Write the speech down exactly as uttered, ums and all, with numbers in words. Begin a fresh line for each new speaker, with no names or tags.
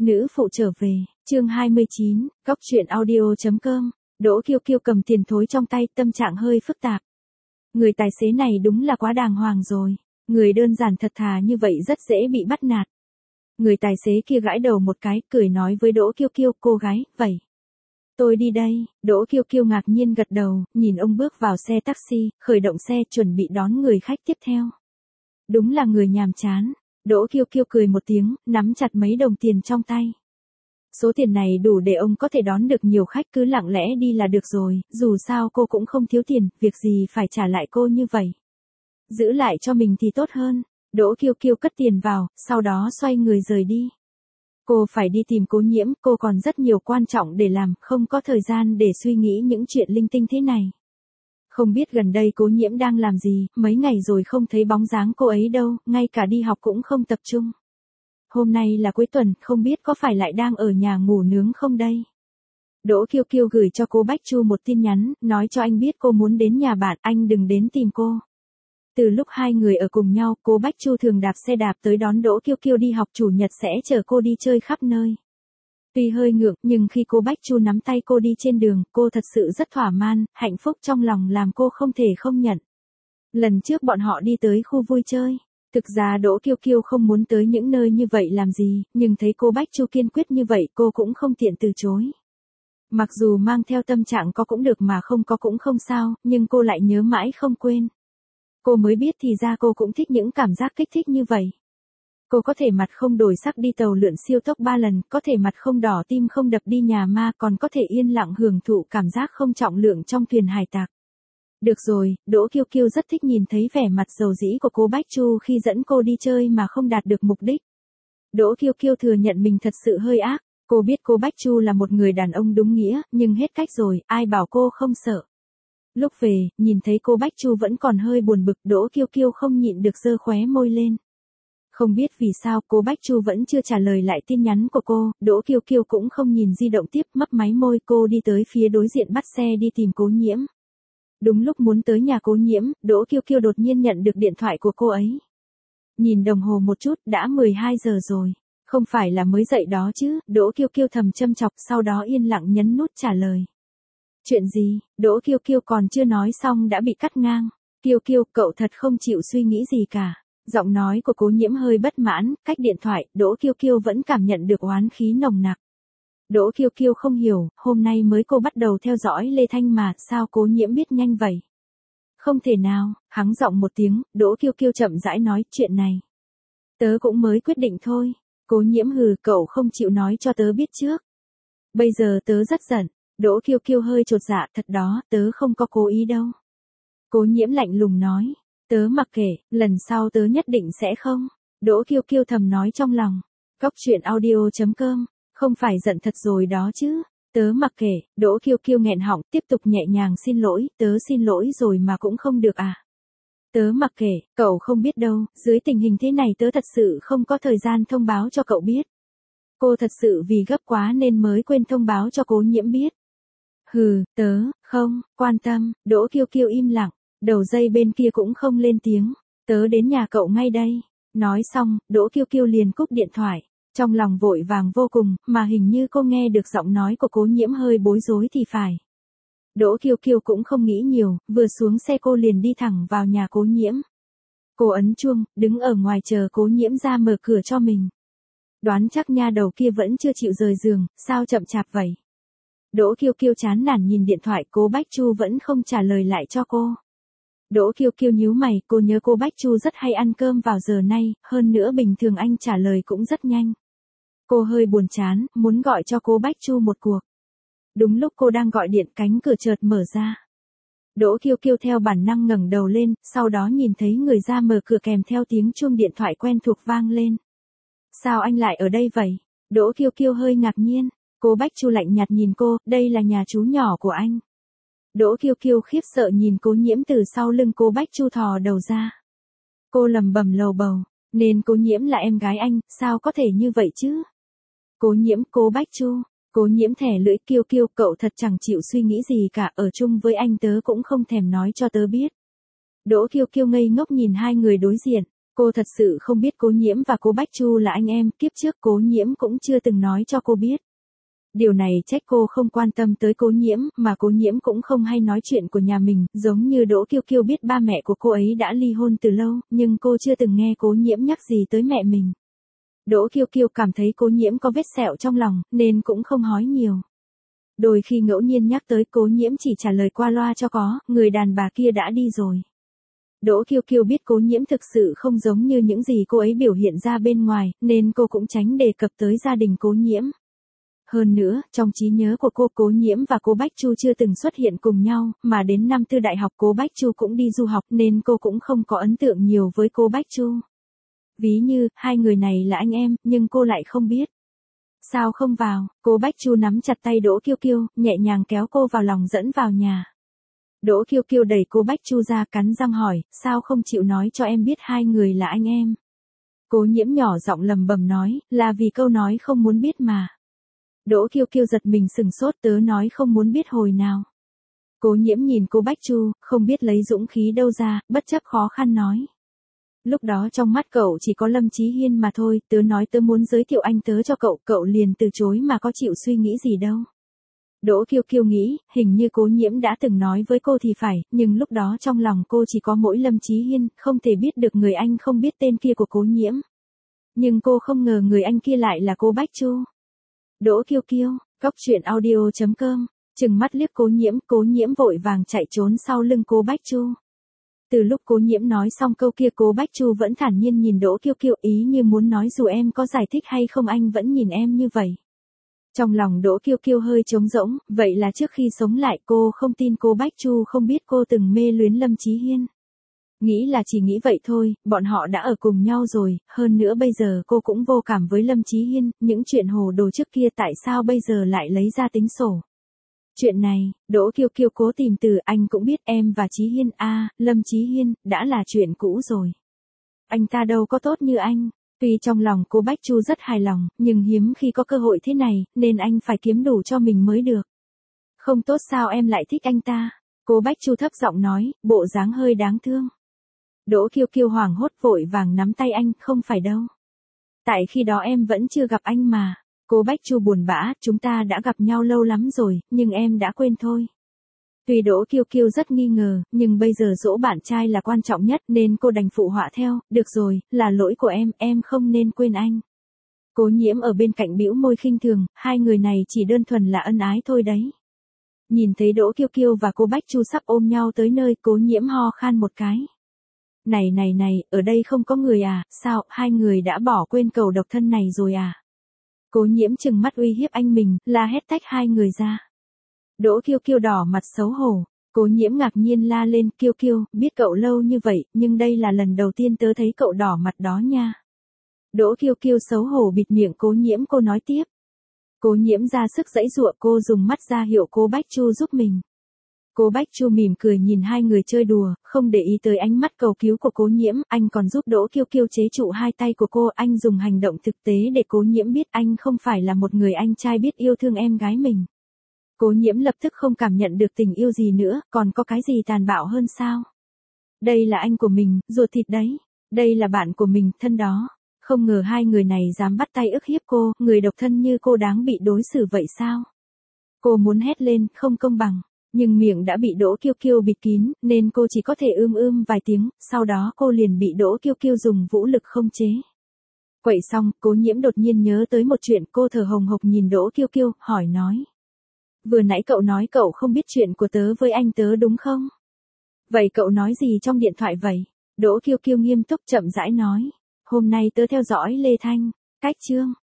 Nữ phụ trở về, chương hai mươi chín, góc truyện audio chấm com. Đỗ Kiêu Kiêu cầm tiền thối trong tay, tâm trạng hơi phức tạp. Người tài xế này đúng là quá đàng hoàng rồi, người đơn giản thật thà như vậy rất dễ bị bắt nạt. Người tài xế kia gãi đầu một cái, cười nói với Đỗ Kiêu Kiêu, cô gái, vậy. Tôi đi đây. Đỗ Kiêu Kiêu ngạc nhiên gật đầu, nhìn ông bước vào xe taxi, khởi động xe chuẩn bị đón người khách tiếp theo. Đúng là người nhàm chán. Đỗ Kiêu Kiêu cười một tiếng, nắm chặt mấy đồng tiền trong tay. Số tiền này đủ để ông có thể đón được nhiều khách, cứ lặng lẽ đi là được rồi, dù sao cô cũng không thiếu tiền, việc gì phải trả lại cô như vậy. Giữ lại cho mình thì tốt hơn. Đỗ Kiêu Kiêu cất tiền vào, sau đó xoay người rời đi. Cô phải đi tìm Cố Nhiễm, cô còn rất nhiều quan trọng để làm, không có thời gian để suy nghĩ những chuyện linh tinh thế này. Không biết gần đây Cố Nhiễm đang làm gì, mấy ngày rồi không thấy bóng dáng cô ấy đâu, ngay cả đi học cũng không tập trung. Hôm nay là cuối tuần, không biết có phải lại đang ở nhà ngủ nướng không đây. Đỗ Kiêu Kiêu gửi cho cô Bách Chu một tin nhắn, nói cho anh biết cô muốn đến nhà bạn, anh đừng đến tìm cô. Từ lúc hai người ở cùng nhau, cô Bách Chu thường đạp xe đạp tới đón Đỗ Kiêu Kiêu đi học, chủ nhật sẽ chở cô đi chơi khắp nơi. Tuy hơi ngượng, nhưng khi cô Bách Chu nắm tay cô đi trên đường, cô thật sự rất thỏa mãn, hạnh phúc trong lòng làm cô không thể không nhận. Lần trước bọn họ đi tới khu vui chơi. Thực ra Đỗ Kiêu Kiêu không muốn tới những nơi như vậy làm gì, nhưng thấy cô Bách Chu kiên quyết như vậy, cô cũng không tiện từ chối. Mặc dù mang theo tâm trạng có cũng được mà không có cũng không sao, nhưng cô lại nhớ mãi không quên. Cô mới biết thì ra cô cũng thích những cảm giác kích thích như vậy. Cô có thể mặt không đổi sắc đi tàu lượn siêu tốc ba lần, có thể mặt không đỏ tim không đập đi nhà ma, còn có thể yên lặng hưởng thụ cảm giác không trọng lượng trong thuyền hải tặc. Được rồi, Đỗ Kiêu Kiêu rất thích nhìn thấy vẻ mặt dầu dĩ của cô Bách Chu khi dẫn cô đi chơi mà không đạt được mục đích. Đỗ Kiêu Kiêu thừa nhận mình thật sự hơi ác, cô biết cô Bách Chu là một người đàn ông đúng nghĩa, nhưng hết cách rồi, ai bảo cô không sợ. Lúc về, nhìn thấy cô Bách Chu vẫn còn hơi buồn bực, Đỗ Kiêu Kiêu không nhịn được giơ khóe môi lên. Không biết vì sao cô Bách Chu vẫn chưa trả lời lại tin nhắn của cô, Đỗ Kiêu Kiêu cũng không nhìn di động tiếp, mấp máy môi, cô đi tới phía đối diện bắt xe đi tìm Cố Nhiễm. Đúng lúc muốn tới nhà Cố Nhiễm, Đỗ Kiêu Kiêu đột nhiên nhận được điện thoại của cô ấy. Nhìn đồng hồ một chút, đã mười hai giờ rồi. Không phải là mới dậy đó chứ, Đỗ Kiêu Kiêu thầm châm chọc, sau đó yên lặng nhấn nút trả lời. Chuyện gì? Đỗ Kiêu Kiêu còn chưa nói xong đã bị cắt ngang. Kiêu Kiêu, cậu thật không chịu suy nghĩ gì cả. Giọng nói của Cố Nhiễm hơi bất mãn, cách điện thoại, Đỗ Kiêu Kiêu vẫn cảm nhận được oán khí nồng nặc. Đỗ Kiêu Kiêu không hiểu, hôm nay mới cô bắt đầu theo dõi Lê Thanh mà, sao Cố Nhiễm biết nhanh vậy? Không thể nào, hắng giọng một tiếng, Đỗ Kiêu Kiêu chậm rãi nói, chuyện này. Tớ cũng mới quyết định thôi. Cố Nhiễm hừ, cậu không chịu nói cho tớ biết trước. Bây giờ tớ rất giận. Đỗ Kiêu Kiêu hơi chột dạ, thật đó, tớ không có cố ý đâu. Cố Nhiễm lạnh lùng nói, tớ mặc kệ, lần sau tớ nhất định sẽ không. Đỗ Kiêu Kiêu thầm nói trong lòng. Góc truyện audio chấm com. Không phải giận thật rồi đó chứ. Tớ mặc kệ. Đỗ Kiêu Kiêu nghẹn họng, tiếp tục nhẹ nhàng xin lỗi, tớ xin lỗi rồi mà cũng không được à. Tớ mặc kệ, cậu không biết đâu, dưới tình hình thế này tớ thật sự không có thời gian thông báo cho cậu biết. Cô thật sự vì gấp quá nên mới quên thông báo cho Cố Nhiễm biết. Hừ, tớ, không, quan tâm. Đỗ Kiêu Kiêu im lặng, đầu dây bên kia cũng không lên tiếng. Tớ đến nhà cậu ngay đây. Nói xong, Đỗ Kiêu Kiêu liền cúp điện thoại. Trong lòng vội vàng vô cùng, mà hình như cô nghe được giọng nói của Cố Nhiễm hơi bối rối thì phải. Đỗ Kiêu Kiêu cũng không nghĩ nhiều, vừa xuống xe cô liền đi thẳng vào nhà Cố Nhiễm. Cô ấn chuông, đứng ở ngoài chờ Cố Nhiễm ra mở cửa cho mình. Đoán chắc nha đầu kia vẫn chưa chịu rời giường, sao chậm chạp vậy? Đỗ Kiêu Kiêu chán nản nhìn điện thoại, cô Bách Chu vẫn không trả lời lại cho cô. Đỗ Kiêu Kiêu nhíu mày, cô nhớ cô Bách Chu rất hay ăn cơm vào giờ này, hơn nữa bình thường anh trả lời cũng rất nhanh. Cô hơi buồn chán, muốn gọi cho cô Bách Chu một cuộc. Đúng lúc cô đang gọi điện, cánh cửa chợt mở ra. Đỗ Kiêu Kiêu theo bản năng ngẩng đầu lên, sau đó nhìn thấy người ra mở cửa kèm theo tiếng chuông điện thoại quen thuộc vang lên. Sao anh lại ở đây vậy? Đỗ Kiêu Kiêu hơi ngạc nhiên. Cô Bách Chu lạnh nhạt nhìn cô, đây là nhà chú nhỏ của anh. Đỗ Kiêu Kiêu khiếp sợ nhìn Cố Nhiễm từ sau lưng cô Bách Chu thò đầu ra. Cô lầm bầm lầu bầu, nên Cố Nhiễm là em gái anh, sao có thể như vậy chứ? Cố Nhiễm, cô Bách Chu, Cố Nhiễm thẻ lưỡi, Kiêu Kiêu, cậu thật chẳng chịu suy nghĩ gì cả, ở chung với anh tớ cũng không thèm nói cho tớ biết. Đỗ Kiêu Kiêu ngây ngốc nhìn hai người đối diện, Cô thật sự không biết Cố Nhiễm và Cố Bách Chu là anh em, kiếp trước Cố Nhiễm cũng chưa từng nói cho cô biết. Điều này trách cô không quan tâm tới Cố Nhiễm, mà Cố Nhiễm cũng không hay nói chuyện của nhà mình, giống như Đỗ Kiêu Kiêu biết ba mẹ của cô ấy đã ly hôn từ lâu, nhưng cô chưa từng nghe Cố Nhiễm nhắc gì tới mẹ mình. Đỗ Kiêu Kiêu cảm thấy Cố Nhiễm có vết sẹo trong lòng, nên cũng không hỏi nhiều. Đôi khi ngẫu nhiên nhắc tới Cố Nhiễm chỉ trả lời qua loa cho có, người đàn bà kia đã đi rồi. Đỗ Kiêu Kiêu biết Cố Nhiễm thực sự không giống như những gì cô ấy biểu hiện ra bên ngoài, nên cô cũng tránh đề cập tới gia đình Cố Nhiễm. Hơn nữa, trong trí nhớ của cô, Cố Nhiễm và Cố Bách Chu chưa từng xuất hiện cùng nhau, mà đến năm tư đại học Cố Bách Chu cũng đi du học nên cô cũng không có ấn tượng nhiều với Cố Bách Chu. Ví như, hai người này là anh em, nhưng cô lại không biết. Sao không vào? Cố Bách Chu nắm chặt tay Đỗ Kiêu Kiêu, nhẹ nhàng kéo cô vào lòng dẫn vào nhà. Đỗ Kiêu Kiêu đẩy Cố Bách Chu ra, cắn răng hỏi, sao không chịu nói cho em biết hai người là anh em? Cố Nhiễm nhỏ giọng lầm bầm nói, là vì câu nói không muốn biết mà. Đỗ Kiêu Kiêu giật mình sừng sốt, tớ nói không muốn biết hồi nào. Cố Nhiễm nhìn Cố Bách Chu, không biết lấy dũng khí đâu ra, bất chấp khó khăn nói. Lúc đó trong mắt cậu chỉ có Lâm Chí Hiên mà thôi, tớ nói tớ muốn giới thiệu anh tớ cho cậu, cậu liền từ chối mà có chịu suy nghĩ gì đâu. Đỗ Kiêu Kiêu nghĩ, hình như Cố Nhiễm đã từng nói với cô thì phải, nhưng lúc đó trong lòng cô chỉ có mỗi Lâm Chí Hiên, không thể biết được người anh không biết tên kia của Cố Nhiễm. Nhưng cô không ngờ người anh kia lại là Cố Bách Chu. Đỗ Kiêu Kiêu, Cóc Truyện Audio chấm com, trừng mắt liếc Cố Nhiễm, Cố Nhiễm vội vàng chạy trốn sau lưng Cố Bách Chu. Từ lúc Cố Nhiễm nói xong câu kia, Cố Bách Chu vẫn thản nhiên nhìn Đỗ Kiêu Kiêu, ý như muốn nói dù em có giải thích hay không anh vẫn nhìn em như vậy. Trong lòng Đỗ Kiêu Kiêu hơi trống rỗng, vậy là trước khi sống lại cô không tin Cố Bách Chu không biết cô từng mê luyến Lâm Chí Hiên. Nghĩ là chỉ nghĩ vậy thôi, bọn họ đã ở cùng nhau rồi, hơn nữa bây giờ cô cũng vô cảm với Lâm Chí Hiên, những chuyện hồ đồ trước kia tại sao bây giờ lại lấy ra tính sổ. Chuyện này, Đỗ Kiêu Kiêu cố tìm từ, anh cũng biết em và Chí Hiên, a, à, Lâm Chí Hiên, đã là chuyện cũ rồi. Anh ta đâu có tốt như anh. Tuy trong lòng Cố Bách Chu rất hài lòng, nhưng hiếm khi có cơ hội thế này, nên anh phải kiếm đủ cho mình mới được. Không tốt sao em lại thích anh ta? Cố Bách Chu thấp giọng nói, bộ dáng hơi đáng thương. Đỗ Kiêu Kiêu hoảng hốt vội vàng nắm tay anh, không phải đâu. Tại khi đó em vẫn chưa gặp anh mà. Cố Bách Chu buồn bã, chúng ta đã gặp nhau lâu lắm rồi, nhưng em đã quên thôi. Tuy Đỗ Kiêu Kiêu rất nghi ngờ, nhưng bây giờ dỗ bạn trai là quan trọng nhất nên cô đành phụ họa theo, được rồi, là lỗi của em, em không nên quên anh. Cố Nhiễm ở bên cạnh bĩu môi khinh thường, hai người này chỉ đơn thuần là ân ái thôi đấy. Nhìn thấy Đỗ Kiêu Kiêu và cô Bách Chu sắp ôm nhau tới nơi, Cố Nhiễm ho khan một cái. Này này này, ở đây không có người à, sao, hai người đã bỏ quên cầu độc thân này rồi à? Cố Nhiễm trừng mắt uy hiếp anh mình, la hét tách hai người ra. Đỗ Kiêu Kiêu đỏ mặt xấu hổ, Cố Nhiễm ngạc nhiên la lên, Kiêu Kiêu, biết cậu lâu như vậy, nhưng đây là lần đầu tiên tớ thấy cậu đỏ mặt đó nha. Đỗ Kiêu Kiêu xấu hổ bịt miệng Cố Nhiễm, cô nói tiếp. Cố Nhiễm ra sức giãy giụa, cô dùng mắt ra hiệu Cố Bách Chu giúp mình. Cố Bách Chu mỉm cười nhìn hai người chơi đùa, không để ý tới ánh mắt cầu cứu của Cố Nhiễm, anh còn giúp Đỗ Kiêu Kiêu chế trụ hai tay của cô, anh dùng hành động thực tế để Cố Nhiễm biết anh không phải là một người anh trai biết yêu thương em gái mình. Cố Nhiễm lập tức không cảm nhận được tình yêu gì nữa, còn có cái gì tàn bạo hơn sao? Đây là anh của mình, ruột thịt đấy. Đây là bạn của mình, thân đó. Không ngờ hai người này dám bắt tay ức hiếp cô, người độc thân như cô đáng bị đối xử vậy sao? Cô muốn hét lên, không công bằng. Nhưng miệng đã bị Đỗ Kiêu Kiêu bịt kín, nên cô chỉ có thể ưm ưm vài tiếng, sau đó cô liền bị Đỗ Kiêu Kiêu dùng vũ lực khống chế. Quậy xong, Cố Nhiễm đột nhiên nhớ tới một chuyện, cô thở hồng hộc nhìn Đỗ Kiêu Kiêu, hỏi nói. Vừa nãy cậu nói cậu không biết chuyện của tớ với anh tớ đúng không? Vậy cậu nói gì trong điện thoại vậy? Đỗ Kiêu Kiêu nghiêm túc chậm rãi nói. Hôm nay tớ theo dõi Lê Thanh, cách chương.